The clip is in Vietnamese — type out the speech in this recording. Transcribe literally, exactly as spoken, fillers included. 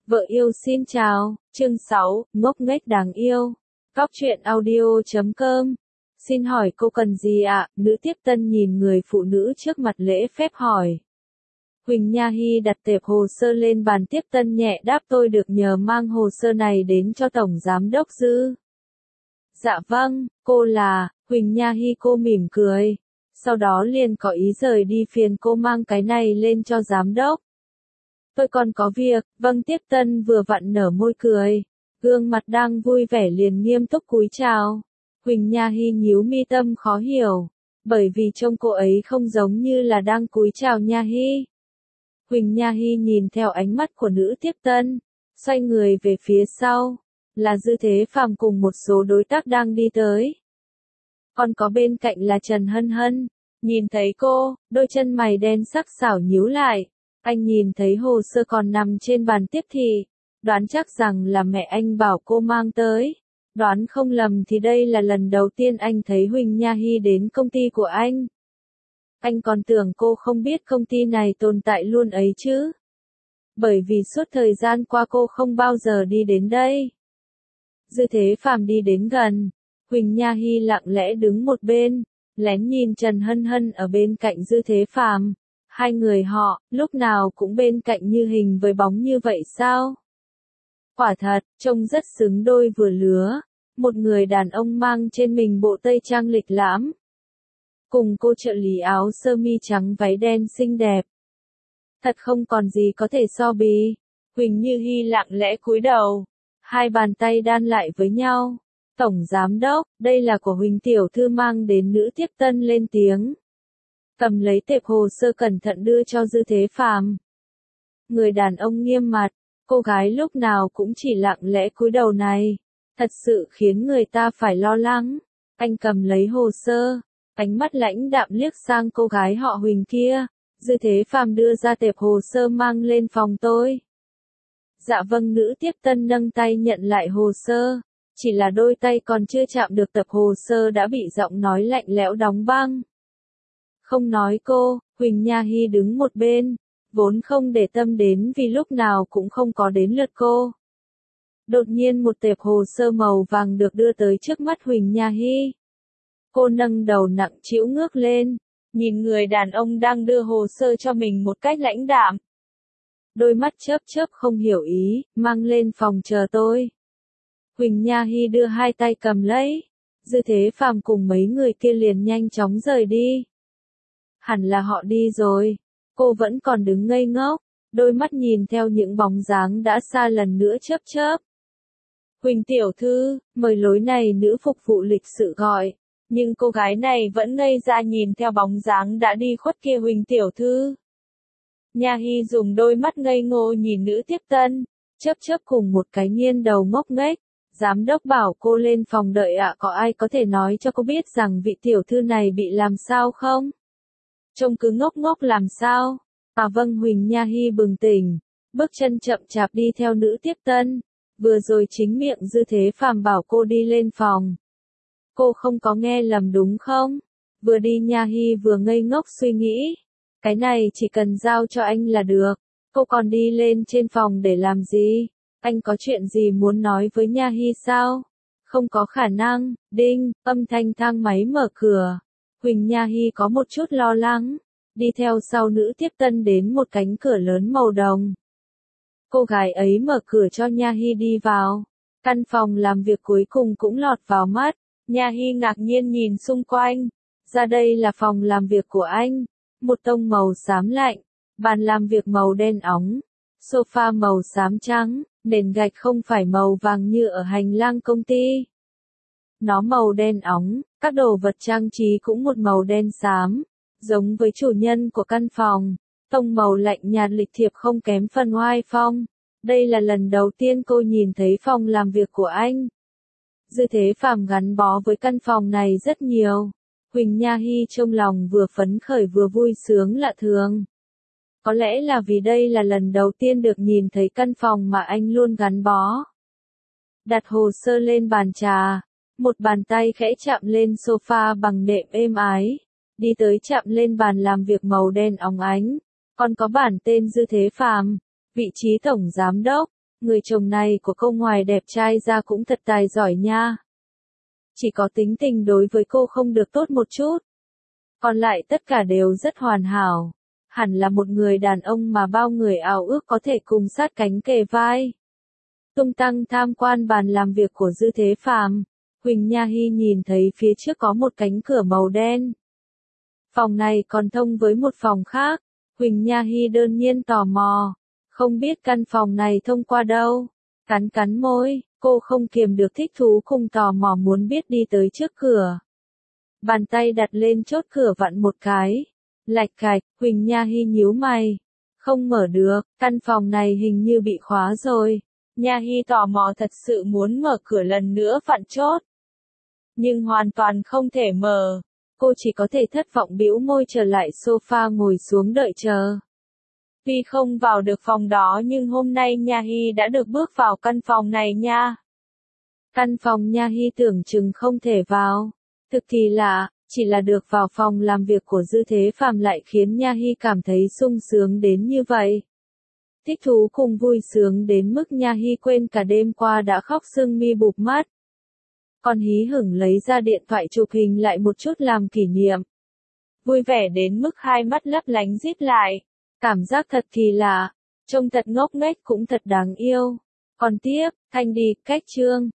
Vợ yêu xin chào, chương sáu, ngốc nghếch đáng yêu. Góc truyện audio chấm com. Xin hỏi cô cần gì ạ? Nữ tiếp tân nhìn người phụ nữ trước mặt lễ phép hỏi. Huỳnh Nha Hy đặt tệp hồ sơ lên bàn tiếp tân nhẹ đáp tôi được nhờ mang hồ sơ này đến cho Tổng Giám đốc Dư. Dạ vâng, cô là, Huỳnh Nha Hy cô mỉm cười. Sau đó liền có ý rời đi phiền cô mang cái này lên cho Giám đốc. Tôi còn có việc, vâng tiếp tân vừa vặn nở môi cười. Gương mặt đang vui vẻ liền nghiêm túc cúi chào. Huỳnh Nha Hy nhíu mi tâm khó hiểu. Bởi vì trông cô ấy không giống như là đang cúi chào Nha Hy. Huỳnh Nha Hy nhìn theo ánh mắt của nữ tiếp tân. Xoay người về phía sau. Là Dư Thế Phàm cùng một số đối tác đang đi tới. Còn có bên cạnh là Trần Hân Hân. Nhìn thấy cô, đôi chân mày đen sắc xảo nhíu lại. Anh nhìn thấy hồ sơ còn nằm trên bàn tiếp thị, đoán chắc rằng là mẹ anh bảo cô mang tới. Đoán không lầm thì đây là lần đầu tiên anh thấy Huỳnh Nha Hy đến công ty của anh. Anh còn tưởng cô không biết công ty này tồn tại luôn ấy chứ. Bởi vì suốt thời gian qua cô không bao giờ đi đến đây. Dư Thế Phàm đi đến gần, Huỳnh Nha Hy lặng lẽ đứng một bên, lén nhìn Trần Hân Hân ở bên cạnh Dư Thế Phàm. Hai người họ, lúc nào cũng bên cạnh như hình với bóng như vậy sao? Quả thật, trông rất xứng đôi vừa lứa. Một người đàn ông mang trên mình bộ tây trang lịch lãm. Cùng cô trợ lý áo sơ mi trắng váy đen xinh đẹp. Thật không còn gì có thể so bì. Huỳnh Như Hy lặng lẽ cúi đầu. Hai bàn tay đan lại với nhau. Tổng Giám đốc, đây là của Huỳnh Tiểu Thư mang đến nữ tiếp tân lên tiếng. Cầm lấy tệp hồ sơ cẩn thận đưa cho Dư Thế Phàm. Người đàn ông nghiêm mặt, cô gái lúc nào cũng chỉ lặng lẽ cúi đầu này, thật sự khiến người ta phải lo lắng. Anh cầm lấy hồ sơ, ánh mắt lãnh đạm liếc sang cô gái họ Huỳnh kia. Dư Thế Phàm đưa ra tệp hồ sơ mang lên phòng tôi. Dạ vâng, nữ tiếp tân nâng tay nhận lại hồ sơ, chỉ là đôi tay còn chưa chạm được tập hồ sơ đã bị giọng nói lạnh lẽo đóng băng. Không nói cô, Huỳnh Nha Hy đứng một bên, vốn không để tâm đến vì lúc nào cũng không có đến lượt cô. Đột nhiên một tệp hồ sơ màu vàng được đưa tới trước mắt Huỳnh Nha Hy. Cô nâng đầu nặng trĩu ngước lên, nhìn người đàn ông đang đưa hồ sơ cho mình một cách lãnh đạm. Đôi mắt chớp chớp không hiểu ý, mang lên phòng chờ tôi. Huỳnh Nha Hy đưa hai tay cầm lấy, Dư Thế Phàm cùng mấy người kia liền nhanh chóng rời đi. Hẳn là họ đi rồi. Cô vẫn còn đứng ngây ngốc, đôi mắt nhìn theo những bóng dáng đã xa lần nữa chớp chớp. Huỳnh Tiểu Thư, mời lối này nữ phục vụ lịch sự gọi. Nhưng cô gái này vẫn ngây ra nhìn theo bóng dáng đã đi khuất kia. Huỳnh Tiểu Thư. Nha Hy dùng đôi mắt ngây ngô nhìn nữ tiếp tân, chớp chớp cùng một cái nghiêng đầu ngốc nghếch. Giám đốc bảo cô lên phòng đợi ạ, có ai có thể nói cho cô biết rằng vị tiểu thư này bị làm sao không? Trông cứ ngốc ngốc làm sao? À vâng, Huỳnh Nha Hy bừng tỉnh, bước chân chậm chạp đi theo nữ tiếp tân. Vừa rồi chính miệng Dư Thế Phàm bảo cô đi lên phòng. Cô không có nghe lầm đúng không? Vừa đi Nha Hy vừa ngây ngốc suy nghĩ. Cái này chỉ cần giao cho anh là được. Cô còn đi lên trên phòng để làm gì? Anh có chuyện gì muốn nói với Nha Hy sao? Không có khả năng. Đinh, âm thanh thang máy mở cửa. Huỳnh Nha Hy có một chút lo lắng, đi theo sau nữ tiếp tân đến một cánh cửa lớn màu đồng. Cô gái ấy mở cửa cho Nha Hy đi vào. Căn phòng làm việc cuối cùng cũng lọt vào mắt. Nha Hy ngạc nhiên nhìn xung quanh. Ra đây là phòng làm việc của anh. Một tông màu xám lạnh, bàn làm việc màu đen óng, sofa màu xám trắng, nền gạch không phải màu vàng như ở hành lang công ty. Nó màu đen óng, các đồ vật trang trí cũng một màu đen xám, giống với chủ nhân của căn phòng. Tông màu lạnh nhạt lịch thiệp không kém phần oai phong. Đây là lần đầu tiên cô nhìn thấy phòng làm việc của anh. Dư Thế Phàm gắn bó với căn phòng này rất nhiều. Huỳnh Nha Hy trong lòng vừa phấn khởi vừa vui sướng lạ thường. Có lẽ là vì đây là lần đầu tiên được nhìn thấy căn phòng mà anh luôn gắn bó. Đặt hồ sơ lên bàn trà. Một bàn tay khẽ chạm lên sofa bằng nệm êm ái, đi tới chạm lên bàn làm việc màu đen óng ánh, còn có bản tên Dư Thế Phàm, vị trí tổng giám đốc. người chồng này của cô ngoài đẹp trai ra cũng thật tài giỏi nha. Chỉ có tính tình đối với cô không được tốt một chút. Còn lại tất cả đều rất hoàn hảo. Hẳn là một người đàn ông mà bao người ao ước có thể cùng sát cánh kề vai. Tung tăng tham quan bàn làm việc của Dư Thế Phàm, Huỳnh Nha Hy nhìn thấy phía trước có một cánh cửa màu đen. Phòng này còn thông với một phòng khác. Huỳnh Nha Hy đơn nhiên tò mò. Không biết căn phòng này thông qua đâu. Cắn cắn môi, cô không kiềm được thích thú cùng tò mò muốn biết đi tới trước cửa. Bàn tay đặt lên chốt cửa vặn một cái. Lạch cạch, Huỳnh Nha Hy nhíu mày. Không mở được, căn phòng này hình như bị khóa rồi. Nha Hy tò mò thật sự muốn mở cửa lần nữa vặn chốt. Nhưng hoàn toàn không thể mở. Cô chỉ có thể thất vọng bĩu môi trở lại sofa ngồi xuống đợi chờ. Tuy không vào được phòng đó nhưng hôm nay Nha Hy đã được bước vào căn phòng này nha. Căn phòng Nha Hy tưởng chừng không thể vào. Thực thì lạ, chỉ là được vào phòng làm việc của Dư Thế Phàm lại khiến Nha Hy cảm thấy sung sướng đến như vậy. Thích thú cùng vui sướng đến mức Nha Hy quên cả đêm qua đã khóc sưng mi bụp mắt. Còn hí hửng lấy ra điện thoại chụp hình lại một chút làm kỷ niệm. Vui vẻ đến mức hai mắt lấp lánh díp lại. Cảm giác thật kỳ lạ. Trông thật ngốc nghếch cũng thật đáng yêu. Còn tiếp, Thanh đi, cách chương.